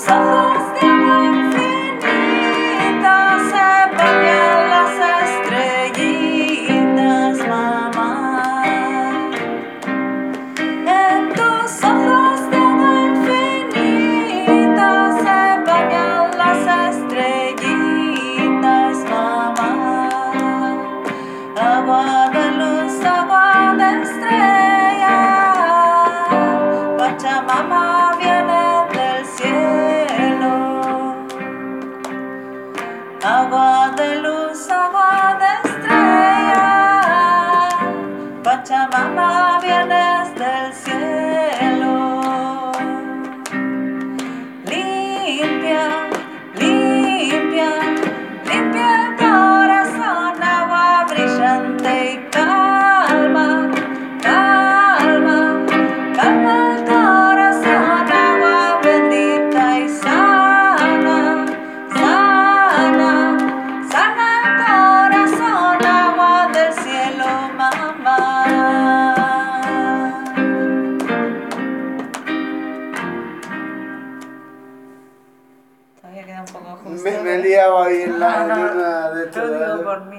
ojos de agua infinita se bañan las estrellitas, mamá. En tus ojos de agua infinita se bañan las estrellitas, mamá. Agua de luz, agua de estrella, Pachamama viene del cielo. Agua de luz, agua de estrella, Pachamama vienes del cielo. Limpia, limpia, limpia el corazón, agua brillante y calma, calma, calma el corazón, agua bendita y sana, sana, sana el corazón, agua del cielo, mamá. Todavía queda un poco justo. Me he liado ahí en una de Lo digo estas. por mí.